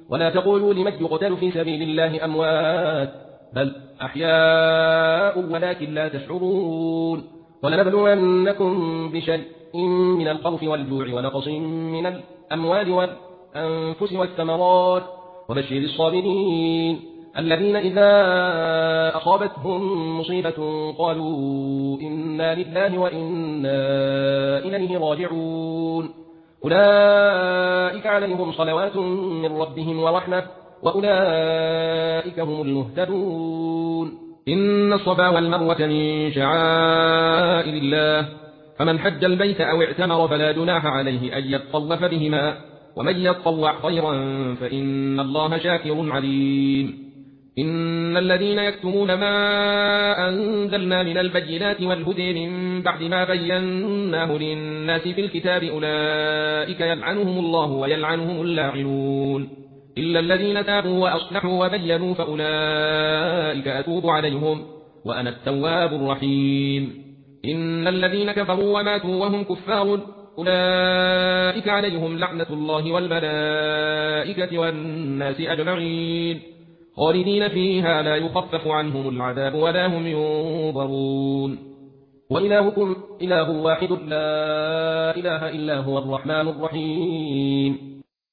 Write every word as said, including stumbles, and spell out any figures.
ولا تقولوا لمن يقتل في سبيل الله أموات بل أحياء ولكن لا تشعرون ولنبلونكم بشيء من الخوف والجوع ونقص من الأموال والأنفس والثمرات وبشر الصابرين الذين إذا أصابتهم مصيبة قالوا إنا لله وإنا إليه راجعون أولئك عليهم صلوات من ربهم ورحمة وأولئك هم المهتدون إن الصفا والمروة من شعائر الله فمن حج البيت أو اعتمر فلا جناح عليه أن يطوف بهما ومن يطوع خيرا فإن الله شاكر عليم إن الذين يكتمون ما أنزلنا من البينات والهدى من بعد ما بيناه للناس في الكتاب أولئك يلعنهم الله ويلعنهم اللاعنون إلا الذين تابوا وأصلحوا وبينوا فأولئك أتوب عليهم وأنا التواب الرحيم إن الذين كفروا وماتوا وهم كفار أولئك عليهم لعنة الله والملائكة والناس أجمعين خالدين فيها لا يخفف عنهم العذاب ولا هم ينظرون وإلهكم إله واحد لا إله إلا هو الرحمن الرحيم